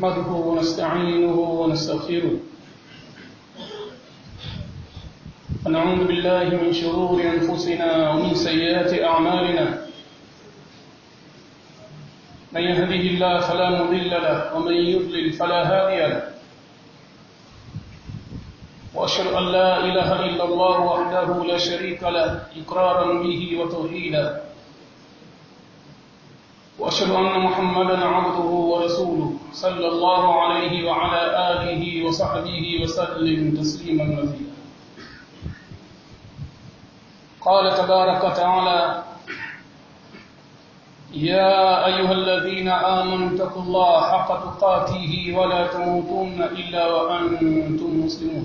نحمده ونستعينه ونستغفره ونعوذ بالله من شرور أنفسنا ومن سيئات أعمالنا من يهده الله فلا مضل له ومن يضلل فلا هادي له وأشهد أن لا إله إلا الله وحده لا شريك له إقرارا به وتوحيدا وأشهد أن محمدا عبده ورسوله صلى الله عليه وعلى آله وصحبه وسلم تسليما مزيدا. قال تبارك وتعالى: يا أيها الذين آمنوا اتقوا الله حق تقاته ولا تموتن إلا وأنتم مسلمون.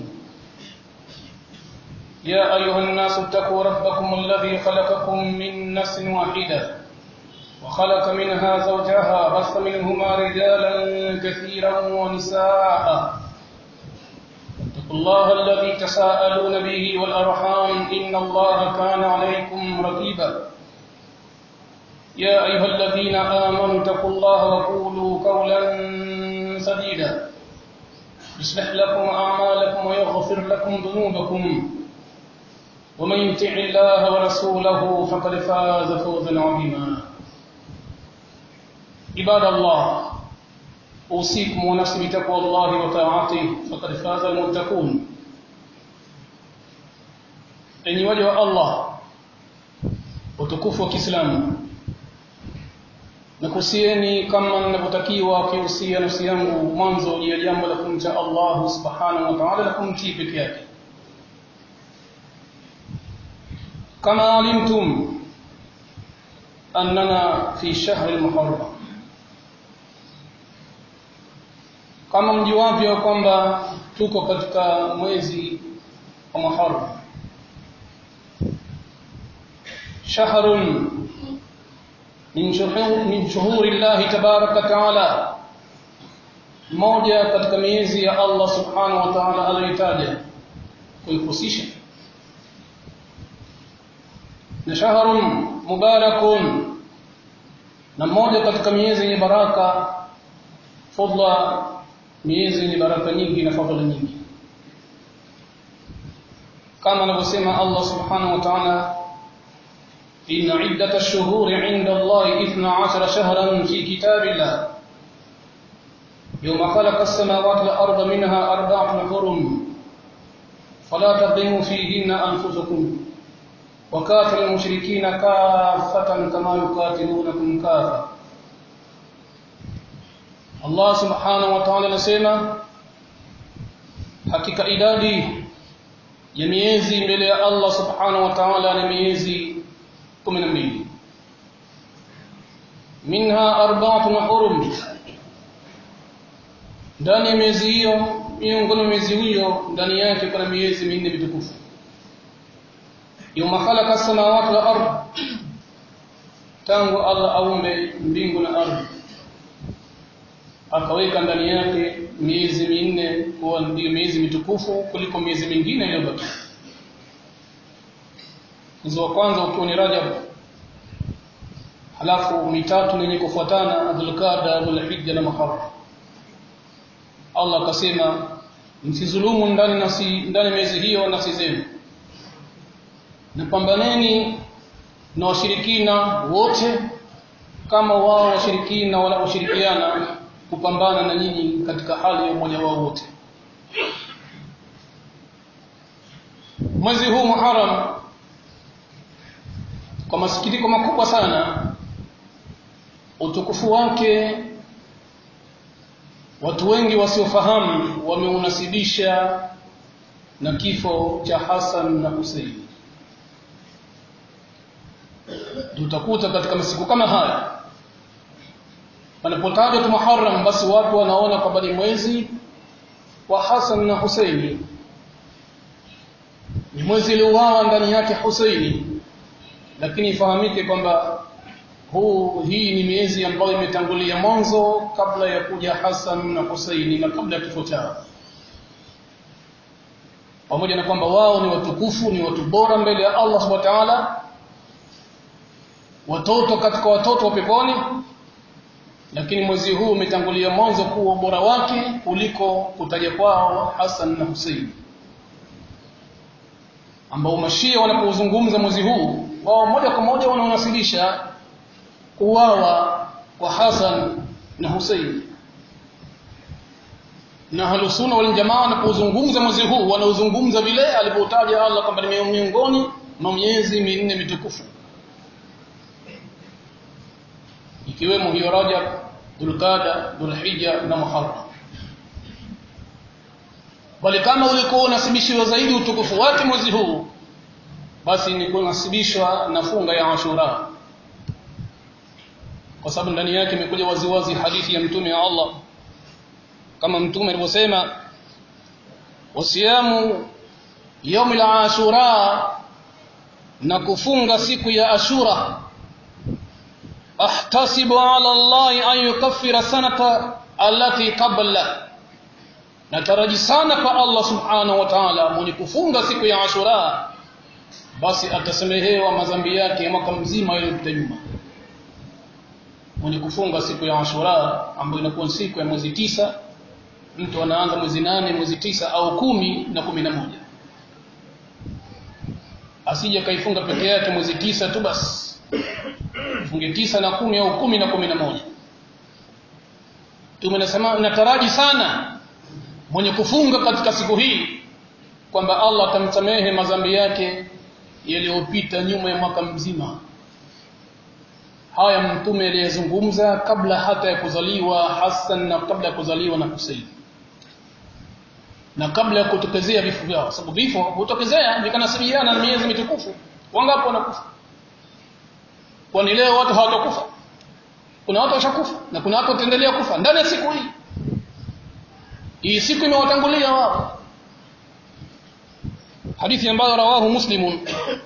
يا أيها الناس اتقوا ربكم الذي خلقكم من نفس واحدة وخلق منها زوجها بث منهما رجالا كثيرا ونساء اتقوا الله الذي تساءلون به والأرحام إن الله كان عليكم رقيبا. يا أيها الذين آمنوا اتقوا الله وقولوا قولا سديدا يصلح لكم أعمالكم ويغفر لكم ذنوبكم ومن يطع الله ورسوله فقد فاز فوزا عظيما. عباد الله، أوصيكم ونفسي بتقوى الله وطاعته فقد فاز المتقون. Enyi waja wa Allah utukufu wa Kiislamu, nakusieni kama ninavyotakiwa kiusia nafsi yangu mwanzo ya jambo la kumcha Allah subhanahu wa ta'ala na kumtii peke yake. Kama alimtum annana fi shahr al-Muharram, kama mjuavyo kwamba tuko katika mwezi wa Muharram, shahrun min shuhuri Allah tabaraka taala, moja katika miezi ya Allah subhanahu wa ta'ala aliyotaja kuihusisha, na shahrun mubarakun, na moja katika miezi yenye baraka, fadla, miezi yenye baraka nyingi na fadhila nyingi, kama anavyosema Allah subhanahu wa ta'ala: إن عدة الشهور عند الله 12 شهرا في كتاب الله يوم خلق السماوات والأرض منها 4 حرم فلا تظلموا فيهن أنفسكم وقاتلوا المشركين كافة كما يقاتلونكم كافة. Allah subhanahu wa ta'ala anasema, hakika idadi ya miezi mbele ya Allah subhanahu wa ta'ala ni miezi 12, minha 4 hurum, ndani ya miezi hiyo, miongoni mwa miezi hiyo ndani yake kuna miezi minne mitukufu. Yawma khalaqa samawati wal ardh, tangu Allah aumbe mbingu na ardhi akaweka ndani yake miezi minne kuwa ndio miezi mitukufu kuliko miezi mingine iliyobaki. Mwezi wa kwanza ukiwa ni Rajab, halafu mitatu yenye kufuatana Dhulqaada, Dhulhijja na Muharram. Allah akasema, msizulumu ndani miezi hiyo nafsi zenu, na pambaneni na washirikina wote kama wao washirikina wala ushirikiana kupambana na nyinyi katika hali ya umoja wao wote. Mwezi huu Muharram, kwa masikitiko makubwa sana, utukufu wake watu wengi wasiofahamu wameunasibisha na kifo cha Hassan na Hussein. Tutakuta katika masiku kama haya panapotajwa tu Muharram, basi watu wanaona kwamba ni mwezi wa Hassan na Hussein, ni mwezi uliouawa ndani yake Hussein. Lakini ifahamike kwamba hii ni miezi ambayo imetangulia mwanzo kabla ya kuja Hassan na Hussein na kabla ya kifo chao, pamoja na kwamba wao ni watukufu, ni watu bora mbele ya Allah subhanahu wa ta'ala, watoto katika watoto wa peponi, lakini mwezi huu umetangulia mwanzo kuwa bora wake kuliko kutaja kwao Hassan na Hussein, ambao mashia wanapozungumza mwezi huu wao moja kwa moja wanaonasilisha kuuawa kwa Hassan na Hussein. Na Ahlus Sunna wal Jamaa wanapozungumza mwezi huu wanaozungumza vile alipotaja Allah kwamba ni miongoni mwa miezi minne mitukufu, ikiwemo hiyo Rajab, Dhulqaada, Dhulhijja na Muharram. Bali kama ulikuwa unasibishwa zaidi utukufu wake mwezi huu, basi ni kunasibishwa na funga ya Ashura, kwa sababu ndani yake imekuja waziwazi hadithi ya mtume wa Allah kama mtume alivyosema, wasiyamu يوم العاشوراء, na kufunga siku ya Ashura, ahtasibu ala Allah an yukaffira sanata allati qabla, nataraji sana kwa Allah subhanahu wa ta'ala mwenye kufunga siku ya Ashura basi atasamehewa madhambi yake ya mwaka mzima yaliyopita nyuma. Mwenye kufunga siku ya Ashura ambayo inakuwa siku ya mwezi 9, mtu anaanza mwezi 8, mwezi 9 au 10 na 11, asije kaifunga peke yake mwezi 9 tu basi, funge 9 na 10 au 10 na 11. Tumenasema nataraji sana mwenye kufunga katika siku hii kwamba Allah atamsamehe madhambi yake yaliyopita nyuma ya mwaka mzima. Haya mtume aliyezungumza kabla hata ya kuzaliwa Hassan na kabla ya kuzaliwa na Hussein, na kabla ya kutokezea vifo vyao, sababu vifo hutokezea vikanasibiana na miezi mitukufu. Wangapi wanakufa? Kwani leo watu hawatakufa? Kuna watu washakufa na kuna watu wataendelea kufa ndani ya siku hii. Hii siku imewatangulia wao. Hadithi ambayo rawahu Muslimun,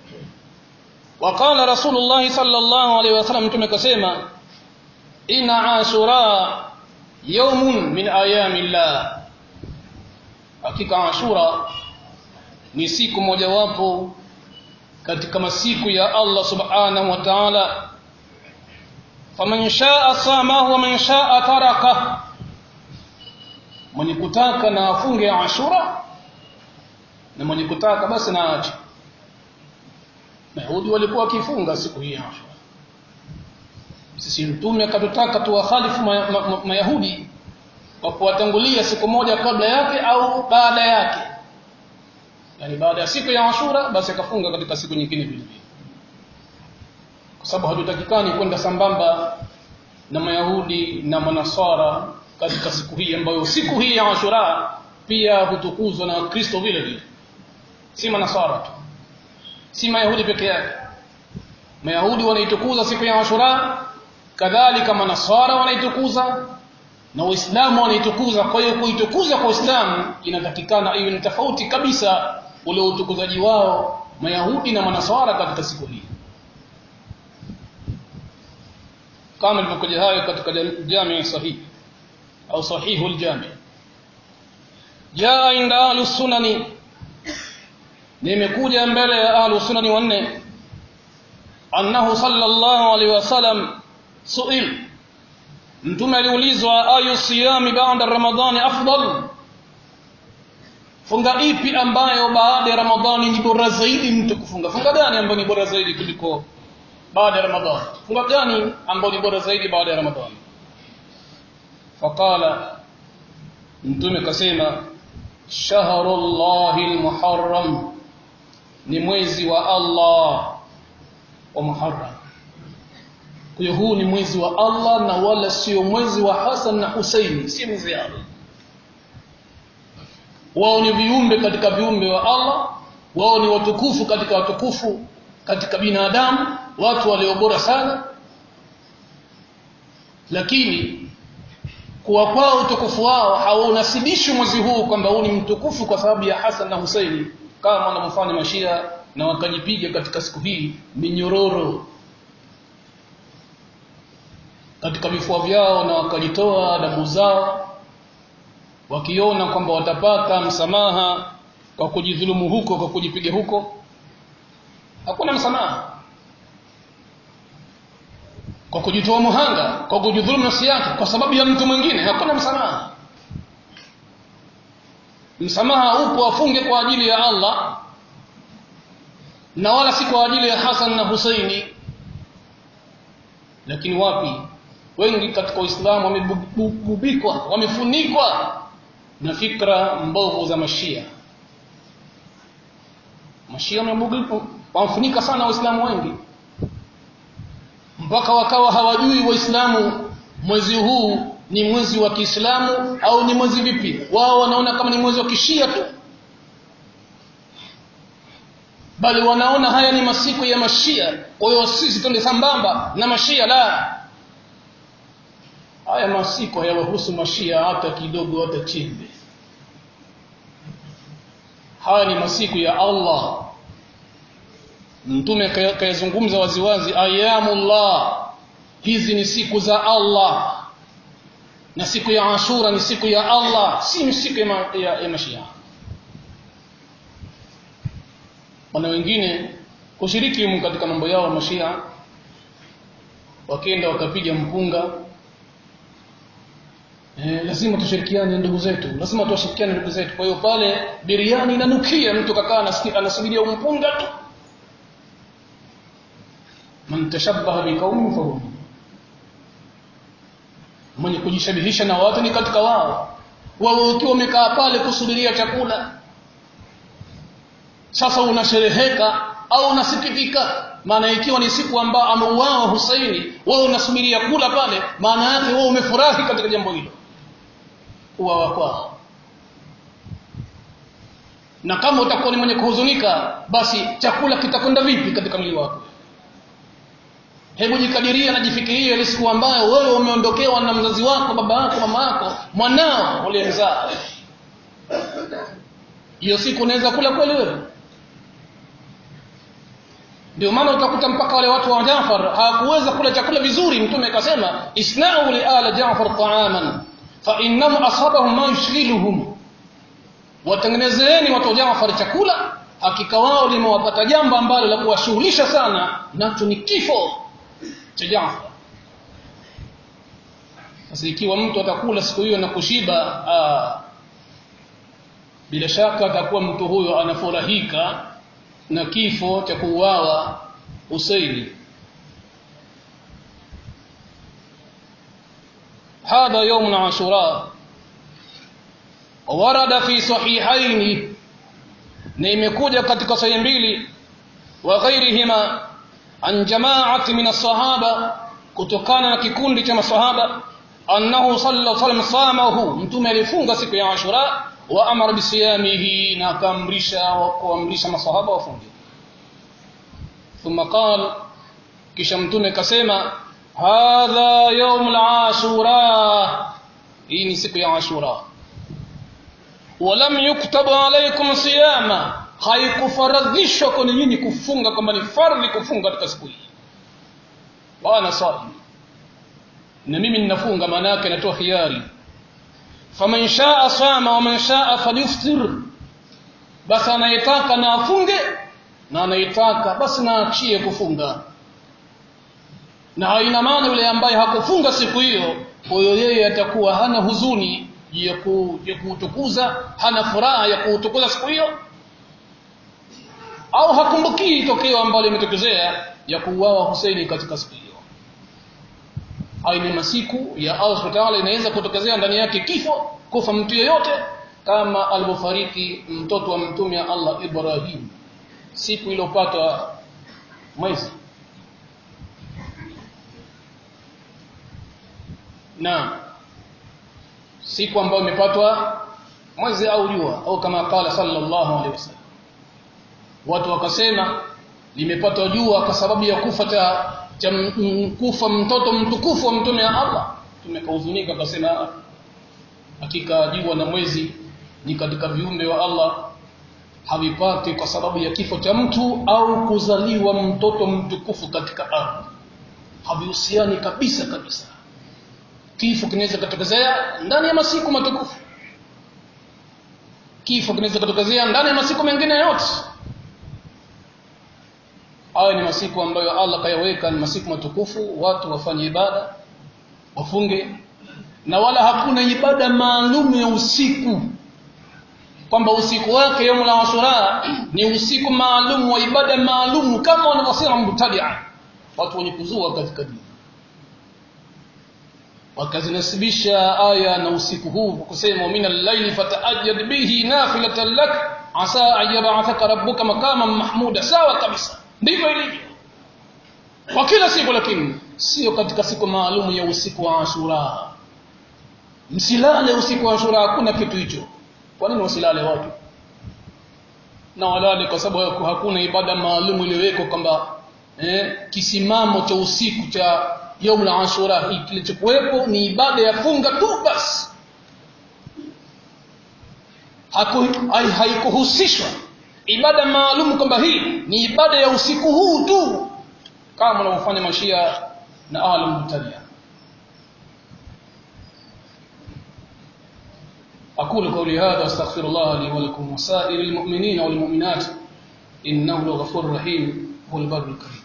وقال رسول الله صلى الله عليه وسلم, tumekasema inna ashura yawmun min ayamillah, hakika Ashura ni siku mojawapo katika masiku ya Allah subhanahu wa ta'ala. Faman shaa samahu wa man shaa taraka, mwenye kutaka na afunge Ashura na mwenye kutaka basi na aache. Mayahudi walikuwa wakifunga siku hii ya Ashura. Sisi mtume akatutaka tuwakhalifu Mayahudi kwa kuwatangulia siku moja kabla yake au baada yake, yani baada ya siku ya Ashura basi akafunga katika siku nyingine vile vile, kwa sababu hatutakikani kwenda sambamba na Mayahudi na Manasara katika siku hii ambayo siku hii ya Ashura pia hutukuzwa na Kristo vile vile, si Manasara tu, si Mayahudi peke yake. Mayahudi wanaitukuza siku ya Ashura, kadhalika Manasara wanaitukuza na Waislamu wanaitukuza. Kwa hiyo kuitukuza kwa Uislamu inatakikana iwe ni tofauti kabisa ule utukuzaji wao Mayahudi na Manasara katika siku hii, kama ilivyokuja hayo katika Jami' Sahih au Sahihul Jami'. Jaa inda ahlus sunani, nimekuja mbele ya ahlus sunani wanne, annahu sallallahu alaihi wasallam su'il, mtume aliulizwa ayu siyami ba'da ramadhani afdal, funga ipi ambayo baada ya Ramadhani ni bora zaidi mtu kufunga? Funga gani ambayo ni bora zaidi kuliko baada ya Ramadhani? Funga gani ambayo ni bora zaidi baada ya Ramadhani? Faqala, mtume kasema shahrullahil muharram, ni mwezi wa Allah wa Muharram. Kwa hiyo huu ni mwezi wa Allah na wala sio mwezi wa Hassan na Hussein, si mwezi wao. Wao ni viumbe katika viumbe wa Allah, wao ni watukufu katika watukufu katika binadamu, watu walio bora sana, lakini kwa kwao utukufu wao haunasibishwi mwezi huu kwamba huu ni mtukufu kwa sababu ya Hassan na Hussein, kama wanavyofanya Mashia na wakajipiga katika siku hii minyororo katika vifua vyao na wakajitoa damu zao wakiona kwamba watapata msamaha kwa kujidhulumu huko, kwa kujipiga huko. Hakuna msamaha. kwa kujitoa muhanga, kwa kujidhulumu nafsi yake kwa sababu ya mtu mwingine, hakuna msamaha. Msamaha upo afunge kwa ajili ya Allah na wala si kwa ajili ya Hassan na Husaini. Lakini wapi, wengi katika Uislamu wamebubikwa, wamefunikwa na fikra mbovu za Mashia. Mashia wamefunika sana Waislamu wengi mpaka wakawa hawajui Waislamu mwezi huu ni mwezi wa Kiislamu au ni mwezi vipi. Wao wanaona kama ni mwezi wa Kishia tu, bali wanaona haya ni masiku ya Mashia, kwa hiyo sisi twende sambamba na Mashia. La, haya masiku hayawahusu Mashia hata kidogo, hata chembe. Haya ni masiku ya Allah. Mtume kayazungumza waziwazi, ayyamullah, hizi ni siku za Allah, na siku ya Ashura ni siku ya Allah, si siku ya Mashia. Wana wengine kushiriki katika mambo yao Mashia, wakenda wakapiga mpunga, lazima tushirikiane ndugu zetu, lazima tuwashirikiane ndugu zetu. Kwa hiyo pale biriani inanukia, mtu kakaa anasubiria mpunga tu. Man tashabbaha biqaumin fahuwa, mwenye kujishabihisha na watu ni katika wao. Wao ukiwa umekaa pale kusubiria chakula, sasa unashereheka au unasikitika, maana ikiwa ni siku ambayo ameuawa Husaini, wewe unasubiria kula pale, maana yake wewe umefurahi katika jambo hilo, uawa kwao. Na kama utakuwa ni mwenye kuhuzunika, basi chakula kitakwenda vipi katika mwili wako? Hebu jikadiria na jifikirie ile siku ambayo wewe umeondokewa na mzazi wako, baba yako, mama yako, mwanao uliyemzaa. Hiyo siku unaweza kula kweli wewe? Ndio maana utakuta mpaka wale watu wa Jaafar hawakuweza kula chakula vizuri. Mtume akasema, isna'u li ala Jaafar ta'aman fa innam asabahum ma yushghiluhum, watengenezeeni watu wa Jaafar chakula, hakika wao limewapata jambo ambalo la kuwashughulisha sana, nacho ni kifo cha Jaafar. Sasa ikiwa mtu atakula siku hiyo na kushiba, bila shaka atakuwa mtu huyo anafurahika na kifo cha kuuawa Husaini. Hada يوم عاشوراء ورد في صحيحين, na imekuja katika sahihi mbili, wa ghairihima an jama'ati min as-sahaba, kutokana na kikundi cha masahaba, annahu sallallahu alaihi wasallam samahu, mtume alifunga siku ya Ashura, wa amara bisiyamihi, na kuamrisha masahaba wafunge. Thumma qala, kisha mtume kasema, hadha yawm al-ashura, hii ni siku ya Ashura. Walam yuktabu alaykum siyama, haikufaradhishwa kwa nyinyi kufunga, kama ni fardhi kufunga katika siku hii. Bwana saim, na mimi ninafunga, maana yake natoa khiari. Faman shaa sama wa man shaa falyuftir, basi anayetaka na afunge, na anayetaka basi na achie kufunga. Na haina maana yule ambaye hakufunga siku hiyo, huyo yeye atakuwa hana huzuni ya kuutukuza, hana furaha ya kuutukuza siku hiyo, au hakumbukii tokeo ambalo limetokezea ya kuuawa Husaini katika siku hiyo. Haina masiku ya Allah Ta'ala inaweza kutokezea ndani yake kifo, kufa mtu yeyote, kama alipofariki mtoto wa mtume wa Allah Ibrahim siku iliyopata mwezi. Na siku ambayo imepatwa mwezi au jua, au kama qala sallallahu alaihi wasallam, watu wakasema limepatwa jua kwa sababu ya kufa mtoto mtukufu wa mtume wa Allah. Tumekahuzunika akasema, hakika jua na mwezi ni katika viumbe wa Allah, havipati kwa sababu ya kifo cha mtu au kuzaliwa mtoto mtukufu katika ardhi, havihusiani kabisa kabisa. Kifo kinaweza kutokezea ndani ya masiku matukufu, kifo kinaweza kutokezea ndani ya masiku mengine yote. haya ni masiku ambayo Allah kayaweka, ni masiku matukufu, watu wafanye ibada, wafunge, na wala hakuna ibada maalum ya usiku kwamba usiku wake yaumul ashura ni usiku maalum wa ibada maalum kama wanavyosema mubtadi'a, watu wenye kuzua katika dini, wakazinasibisha aya na usiku huu kusema min al-layli fata'ajjad bihi nafilatan lak asa an yab'athaka rabbuka maqaman mahmuda. Sawa kabisa, ndivyo ilivyo kwa kila siku, lakini sio katika siku maalum ya usiku wa Ashura. Msilale usiku wa Ashura, hakuna kitu hicho. Kwa nini wasilale watu? Na walale kwa sababu hakuna ibada maalum iliyowekwa kwamba kisimamo cha usiku cha yaumul Ashura. Hii kilichokuwepo ni ibada ya funga tu basi, haikuhusishwa ibada maalum kwamba hii ni ibada ya usiku huu tu kama wanavyofanya mashia na ahlul mubtadi'a. أقول قولي هذا أستغفر الله لي ولكم وسائر المؤمنين والمؤمنات إنه لغفور رحيم هو البر الكريم.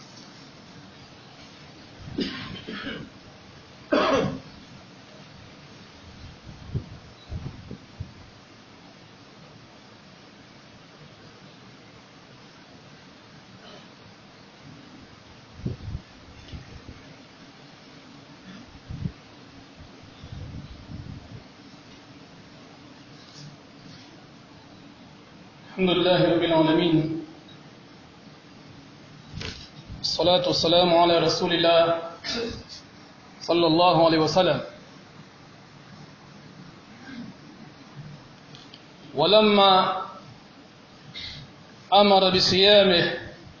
الحمد لله رب العالمين، الصلاة والسلام على رسول الله صلى الله عليه وسلم. ولما أمر بصيامه،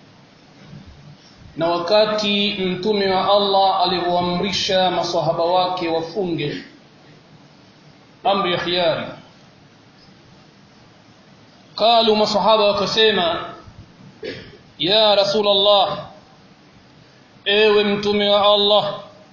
na wakati mtume wa Allah alipoamrisha maswahaba wake wafunge, amri ya khiyari, قالوا masahaba wakasema ya Rasulullah, ewe mtume wa Allah,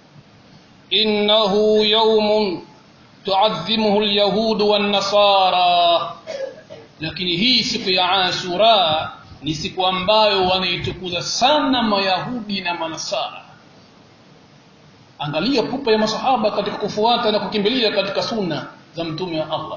innahu yawmun tu'azzimuhu al-yahud wan-nasara, lakini hii siku ya Ashura ni siku ambayo wanaitukuza sana Mayahudi na Manasara. Angalia pupa ya masahaba katika kufuata na kukimbilia katika sunna za mtume wa Allah.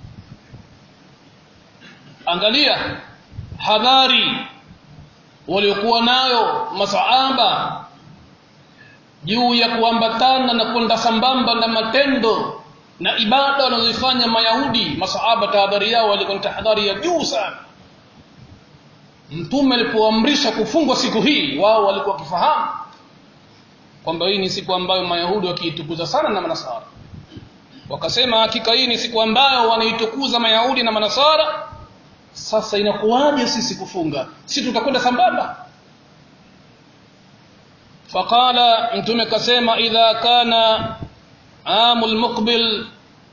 Angalia hadhari waliokuwa nayo masahaba juu ya kuambatana na kwenda sambamba na matendo na ibada wanazofanya Mayahudi. Masahaba tahadhari yao walikuwa ni tahadhari ya juu sana. Mtume alipoamrisha kufungwa siku hii, wao walikuwa kifahamu kwamba hii ni siku ambayo Mayahudi wakiitukuza sana na Manasara. Wakasema hakika hii ni siku ambayo wanaitukuza Mayahudi na Manasara, sasa inakuwaje sisi kufunga? Sisi tutakwenda sambamba. Faqala, mtume kasema, idha kana amul muqbil,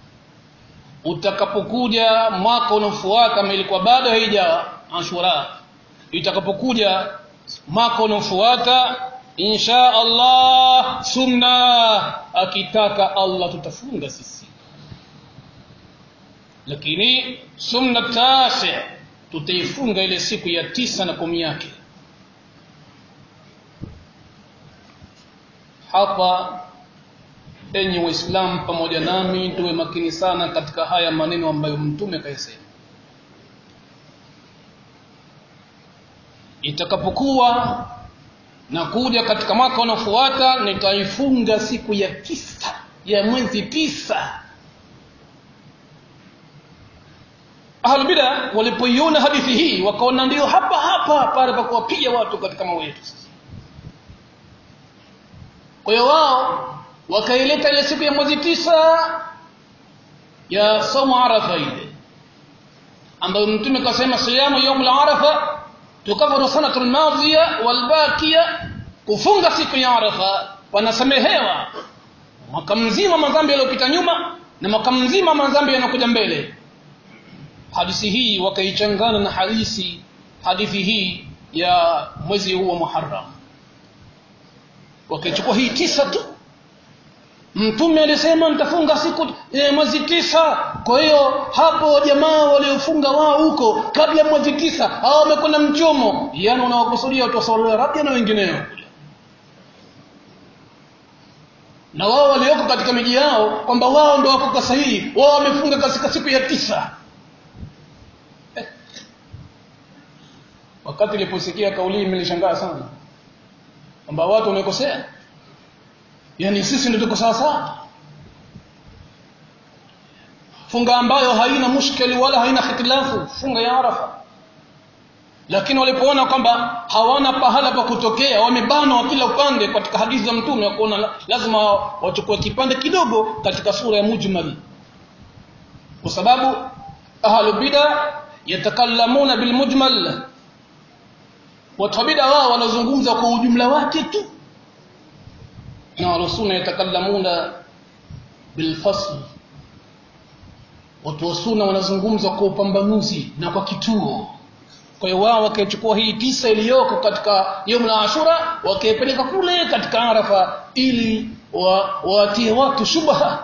utakapokuja mwaka unaofuata, kama ilikuwa bado haija Ashura, itakapokuja mwaka unaofuata, insha Allah sumna, akitaka Allah tutafunga sisi. Lakini sumna tasi, tutaifunga ile siku ya 9 na 10 yake. Hapa enyi Waislamu pamoja nami tuwe makini sana katika haya maneno ambayo mtume kayasema. Itakapokuwa na kuja katika mwaka unaofuata, nitaifunga siku ya 9 ya mwezi 9. Ahlul bid'ah walipoiona hadithi hii wakaona ndio hapa pale pa kuwapiga watu katika mawe yetu. Kwa hiyo wao wakaileta ile siku ya mwezi 9 ya saumu Arafa ile, ambayo mtume kasema siyamu yaumul Arafa tukafaru sanatul madhiya wal baqiya, kufunga siku ya Arafa wanasamehewa mwaka mzima madhambi yaliyopita nyuma na mwaka mzima madhambi yanakuja mbele. Hadithi hii wakaichangana na hadithi hii ya mwezi huu wa Muharram, wakaichukua hii 9 tu Mtume alisema nitafunga siku mwezi 9. Kwa hiyo hapo jamaa waliofunga wao huko kabla mwezi 9 hao wamekwenda mchomo, yani unawakusudia watu wa Saudi Arabia na wengineo. Na wao walioko katika miji yao kwamba wao ndio wako sahihi, wao wamefunga katika siku ya 9. Wakati niliposikia kauli nilishangaa sana kwamba watu wamekosea, yani sisi ndio tuko sawa sawa. Funga ambayo haina mushkeli wala haina khitilafu, funga ya Arafa. Lakini walipoona kwamba hawana pahala pa kutokea, wamebanwa kila upande katika hadithi za Mtume, wakaona lazima wachukue kipande kidogo katika sura ya mujmal, kwa sababu ahlul bid'ah yatakallamuna bil mujmal, watu bid'a wao wanazungumza kwa ujumla wake tu, na rasuluna yatakallamuna bil fasl, watu wa sunna wanazungumza kwa upambanuzi na kwa kituo. Kwa hiyo wao wakachukua hii 9 iliyoko katika يوم Ashura wakaipeleka kule katika Arafa ili watie watu shubha.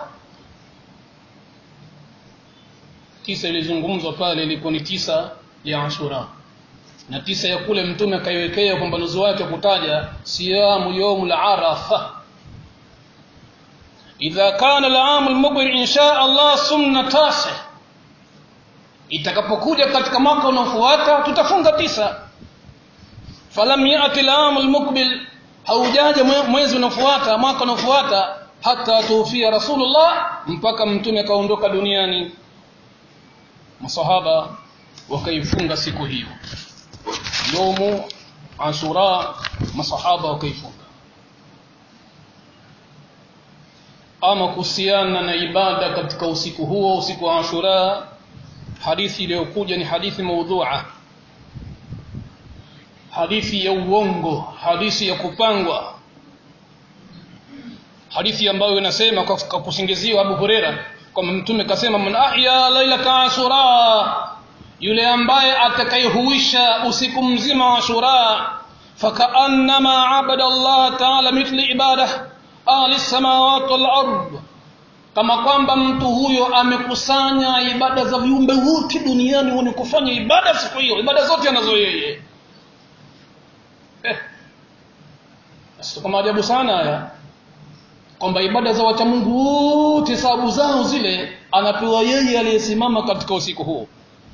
9 ilizungumzwa pale ilikuwa ni 9 ya Ashura, na 9 ya kule Mtume akaiwekea upambanuzi wake kutaja siyamu يوم Arafa. idha kana al-aam al-muqbil insha Allah sumna 9, itakapokuja katika mwaka unaofuata tutafunga 9. falam yati al-aam al-muqbil, haujaja mwezi unaofuata mwaka unaofuata, hata tuufia Rasulullah, mpaka Mtume kaondoka duniani, masahaba wakaifunga siku hiyo يوم Ashura, masahaba wakaifunga. Ama kuhusiana na ibada katika usiku huo, usiku wa Ashura, hadithi iliyokuja ni hadithi maudhu'a, hadithi ya uongo, hadithi ya kupangwa, hadithi ambayo inasema kwa kusingiziwa Abu Huraira kwamba Mtume kasema man ahya lailata Ashura, yule ambaye atakayehuisha usiku mzima wa Ashura, fakaannama abada Allah ta'ala mithli ibadah ahli samawati wal ard, kama kwamba mtu huyo amekusanya ibada za viumbe wote duniani wenye kufanya ibada siku hiyo, ibada zote anazo yeye. Sio kama ajabu sana haya kwamba ibada za wacha Mungu wote sababu zao zile anapewa yeye aliyesimama katika usiku huo.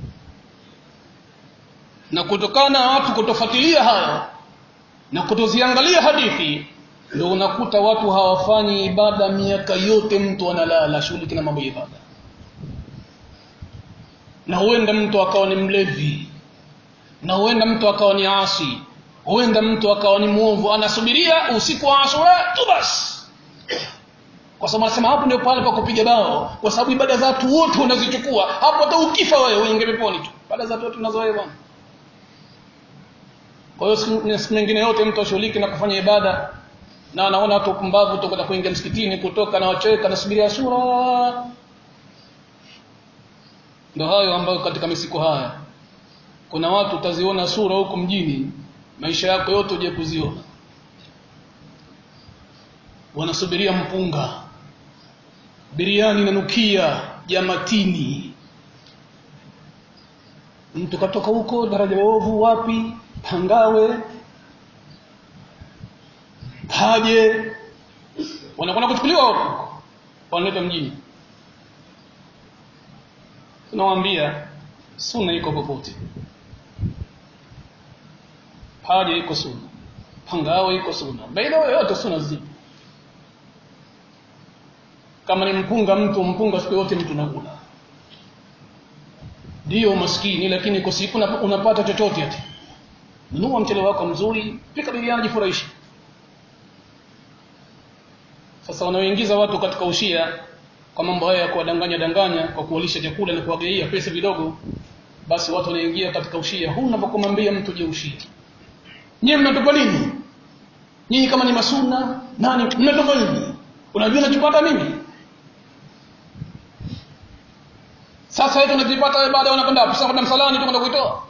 Na kutokana na watu kutofuatilia haya na kutoziangalia hadithi, ndio unakuta watu hawafanyi ibada miaka yote, mtu analala shughuli na mambo ya ibada. Na huenda mtu akawa ni mlevi, na huenda mtu akawa ni asi, huenda mtu akawa ni muovu, anasubiria usiku wa Ashura tu basi, kwa sababu anasema hapo ndio pale pa kupiga bao, kwa sababu ibada za watu wote unazichukua hapo, hata ukifa wewe uingie peponi tu, ibada za watu wote unazoea bwana. Kwa hiyo siku nyingine yote mtu ashughulike na kufanya ibada, na anaona watu kumbavu kutoka kuingia msikitini, kutoka na wacheka na subiria Ashura. Ndio hayo ambayo katika misiku haya kuna watu utaziona sura huko mjini, maisha yako yote uje kuziona, wanasubiria mpunga, biriani na nukia jamatini. Mtu katoka huko daraja ovu wapi, Pangawe, Haje, wanakwenda kuchukuliwa huko, wanaleta mjini. Tunawaambia sunna iko popote. Haje iko sunna, Pangawe iko sunna, baina yote sunna zipo. Kama ni mpunga siku yote mtu nakula, ndio maskini, lakini kwa siku unapata chochote ati. Nunua mchele wako mzuri, pika biriani, jifurahishe. Sasa wanaoingiza watu katika ushia kwa mambo haya ya kuwadanganya kwa kuwalisha chakula na kuwageia pesa vidogo, basi watu wanaingia katika ushia huu. Unapokumwambia mtu je ushia, nyinyi mnatoka nini? Nyinyi kama ni masuna nani mnatoka nini? Unajua nachopata mimi? Sasa hiyo tunajipata baada wanakwenda hapo kwenda msalani tunakwenda kuitoa.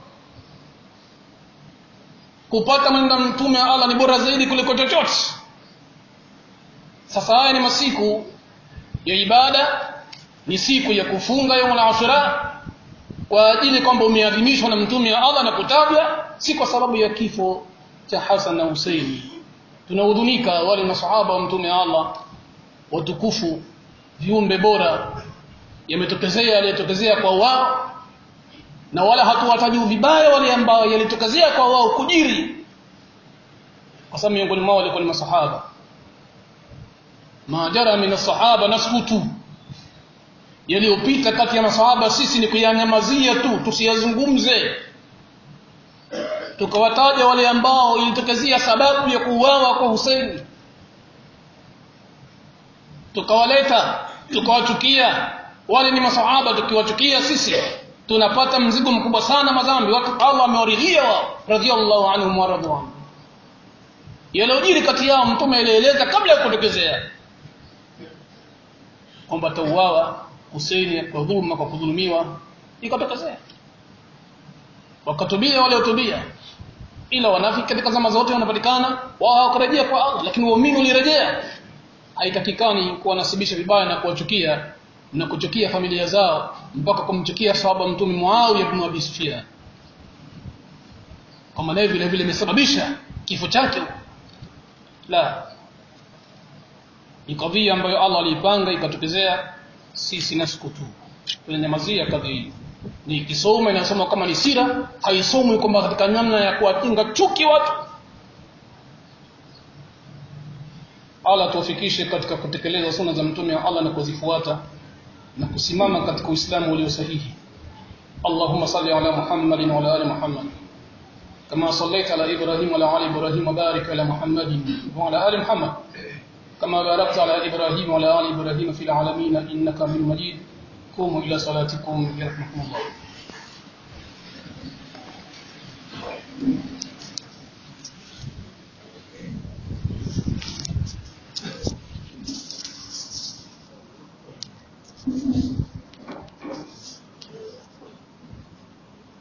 Kupata mwenda Mtume Allah ni bora zaidi kuliko chochote. Sasa haya ni masiku ya ibada ni siku ya kufunga yaumul ashura kwa ajili kwamba umeadhimishwa na mtume wa Allah na kutajwa, si kwa sababu ya kifo cha Hassan na Hussein. Tunahudhunika wale masahaba wa mtume wa Allah watukufu, viumbe bora, yametokezea yalitokezea kwa wao, na wala hatuwataji vibaya wale ambao yalitokezea kwa wao kujiri, kwa sababu miongoni mwao walikuwa ni masahaba. Majara min as-sahaba naskutu, yaliyopita kati ya masahaba sisi ni kuyanyamazia tu, tusiyazungumze. Tukawataja wale ambao ilitokezea sababu ya kuuawa kwa Hussein, tukawaleta tukawachukia. Wale ni masahaba, tukiwachukia sisi tunapata mzigo mkubwa sana madhambi. Watu Allah amewaridhia wao radhiallahu anhum wa radwan. Yalojiri kati yao mtume alieleza kabla ya kutokezea kwamba tauawa Hussein kwa dhulma, kwa kudhulumiwa, ikatokezea. Wakatubia wale watubia, ila wanafiki katika zama zote wanapatikana, wao hawakurejea kwa Allah, lakini waumini walirejea. Haitakikani kuwanasibisha vibaya na kuwachukia na kuchukia familia zao mpaka kumchukia sahaba mtume Muawiya ibn Abi Sufyan, kama naye vile vile imesababisha kifo chake. La, ni kadhia ambayo Allah alipanga ikatokezea, sisi naskutu, tunanyamazia kadhia hii. Ni kisoma inasoma kama ni sira, haisomwi kwamba katika namna ya kuwakinga chuki watu. Allah tuwafikishe katika kutekeleza sunna za mtume wa Allah na kuzifuata na kusimama katika Uislamu ulio sahihi. Allahumma salli ala Muhammadin wa ala ali Muhammad kama sallaita ala Ibrahim wa ala ali Ibrahim wa barik ala Muhammadin wa ala ali Muhammad kama barakta ala Ibrahim wa ala ali Ibrahim fil alamin innaka hamidum majid. Qumu ila salatikum yarhamukumullah.